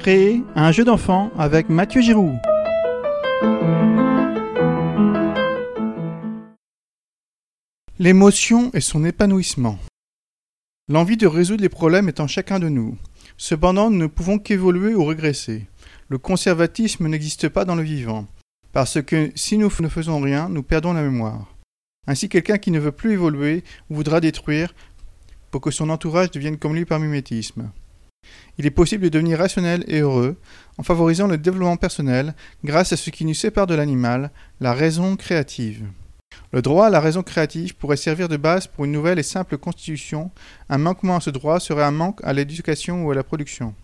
Créer un jeu d'enfant avec Mathieu Giroux. L'émotion et son épanouissement. L'envie de résoudre les problèmes est en chacun de nous. Cependant, nous ne pouvons qu'évoluer ou régresser. Le conservatisme n'existe pas dans le vivant, parce que si nous ne faisons rien, nous perdons la mémoire. Ainsi, quelqu'un qui ne veut plus évoluer voudra détruire pour que son entourage devienne comme lui par mimétisme. Il est possible de devenir rationnel et heureux en favorisant le développement personnel grâce à ce qui nous sépare de l'animal, la raison créative. Le droit à la raison créative pourrait servir de base pour une nouvelle et simple constitution. Un manquement à ce droit serait un manque à l'éducation ou à la production.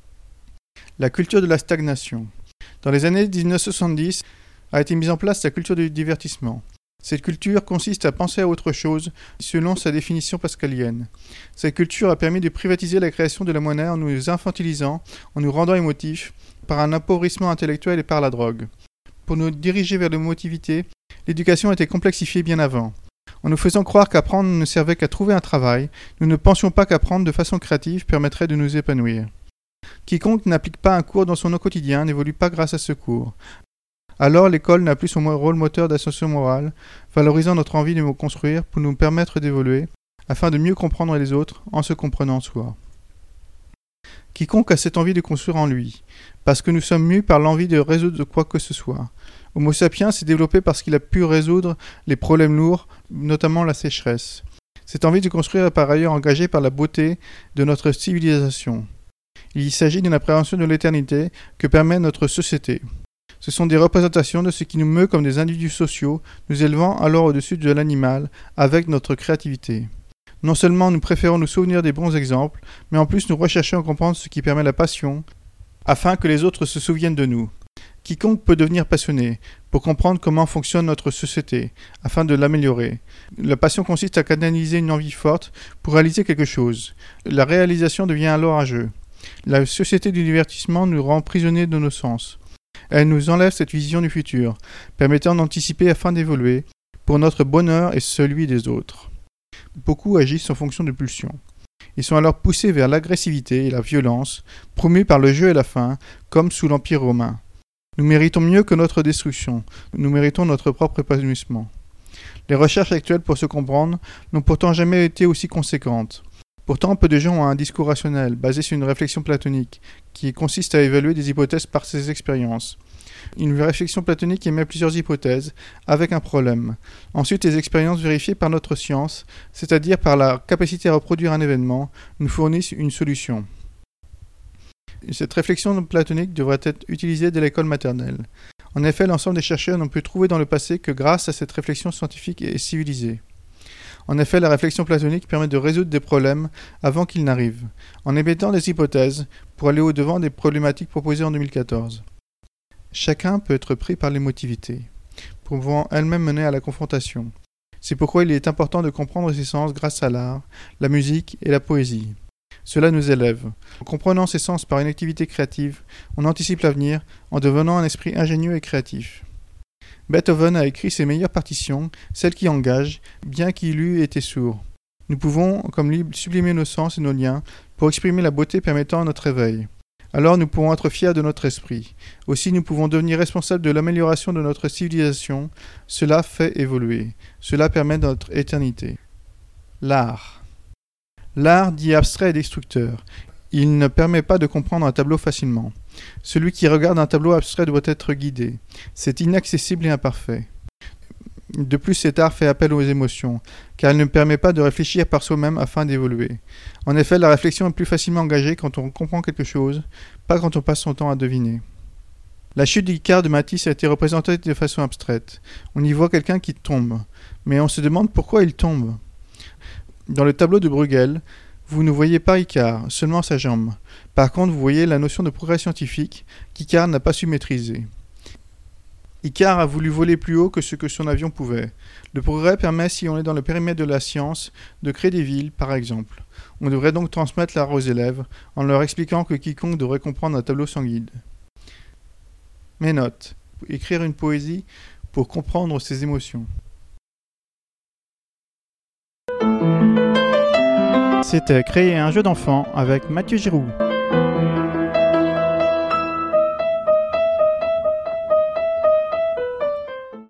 La culture de la stagnation. Dans les années 1970 a été mise en place la culture du divertissement. Cette culture consiste à penser à autre chose selon sa définition pascalienne. Cette culture a permis de privatiser la création de la monnaie en nous infantilisant, en nous rendant émotifs, par un appauvrissement intellectuel et par la drogue. Pour nous diriger vers l'émotivité, l'éducation était complexifiée bien avant. En nous faisant croire qu'apprendre ne servait qu'à trouver un travail, nous ne pensions pas qu'apprendre de façon créative permettrait de nous épanouir. Quiconque n'applique pas un cours dans son quotidien n'évolue pas grâce à ce cours. Alors l'école n'a plus son rôle moteur d'ascension morale, valorisant notre envie de nous construire pour nous permettre d'évoluer, afin de mieux comprendre les autres en se comprenant soi. Quiconque a cette envie de construire en lui, parce que nous sommes mus par l'envie de résoudre quoi que ce soit. Homo sapiens s'est développé parce qu'il a pu résoudre les problèmes lourds, notamment la sécheresse. Cette envie de construire est par ailleurs engagée par la beauté de notre civilisation. Il s'agit d'une appréhension de l'éternité que permet notre société. Ce sont des représentations de ce qui nous meut comme des individus sociaux, nous élevant alors au-dessus de l'animal avec notre créativité. Non seulement nous préférons nous souvenir des bons exemples, mais en plus nous recherchons à comprendre ce qui permet la passion, afin que les autres se souviennent de nous. Quiconque peut devenir passionné, pour comprendre comment fonctionne notre société, afin de l'améliorer. La passion consiste à canaliser une envie forte pour réaliser quelque chose. La réalisation devient alors un jeu. La société du divertissement nous rend prisonniers de nos sens. Elle nous enlève cette vision du futur, permettant d'anticiper afin d'évoluer, pour notre bonheur et celui des autres. Beaucoup agissent en fonction de pulsions. Ils sont alors poussés vers l'agressivité et la violence, promus par le jeu et la faim, comme sous l'Empire romain. Nous méritons mieux que notre destruction, nous méritons notre propre épanouissement. Les recherches actuelles pour se comprendre n'ont pourtant jamais été aussi conséquentes. Pourtant, peu de gens ont un discours rationnel, basé sur une réflexion platonique, qui consiste à évaluer des hypothèses par ses expériences. Une réflexion platonique émet plusieurs hypothèses, avec un problème. Ensuite, les expériences vérifiées par notre science, c'est-à-dire par la capacité à reproduire un événement, nous fournissent une solution. Cette réflexion platonique devrait être utilisée dès l'école maternelle. En effet, l'ensemble des chercheurs n'ont pu trouver dans le passé que grâce à cette réflexion scientifique et civilisée. En effet, la réflexion platonique permet de résoudre des problèmes avant qu'ils n'arrivent, en émettant des hypothèses pour aller au-devant des problématiques proposées en 2014. Chacun peut être pris par l'émotivité, pouvant elle-même mener à la confrontation. C'est pourquoi il est important de comprendre ses sens grâce à l'art, la musique et la poésie. Cela nous élève. En comprenant ses sens par une activité créative, on anticipe l'avenir en devenant un esprit ingénieux et créatif. Beethoven a écrit ses meilleures partitions, celles qui engagent, bien qu'il eût été sourd. Nous pouvons, comme lui, sublimer nos sens et nos liens pour exprimer la beauté permettant notre éveil. Alors nous pourrons être fiers de notre esprit. Aussi nous pouvons devenir responsables de l'amélioration de notre civilisation. Cela fait évoluer. Cela permet notre éternité. L'art. L'art dit abstrait et destructeur. Il ne permet pas de comprendre un tableau facilement. Celui qui regarde un tableau abstrait doit être guidé. C'est inaccessible et imparfait. De plus, cet art fait appel aux émotions, car il ne permet pas de réfléchir par soi-même afin d'évoluer. En effet, la réflexion est plus facilement engagée quand on comprend quelque chose, pas quand on passe son temps à deviner. La chute d'Icare de Matisse a été représentée de façon abstraite. On y voit quelqu'un qui tombe, mais on se demande pourquoi il tombe. Dans le tableau de Bruegel, vous ne voyez pas Icare, seulement sa jambe. Par contre, vous voyez la notion de progrès scientifique qu'Icare n'a pas su maîtriser. Icare a voulu voler plus haut que ce que son avion pouvait. Le progrès permet, si on est dans le périmètre de la science, de créer des villes, par exemple. On devrait donc transmettre l'art aux élèves, en leur expliquant que quiconque devrait comprendre un tableau sans guide. Mes notes. Écrire une poésie pour comprendre ses émotions. C'était Créer un jeu d'enfant avec Mathieu Giroux.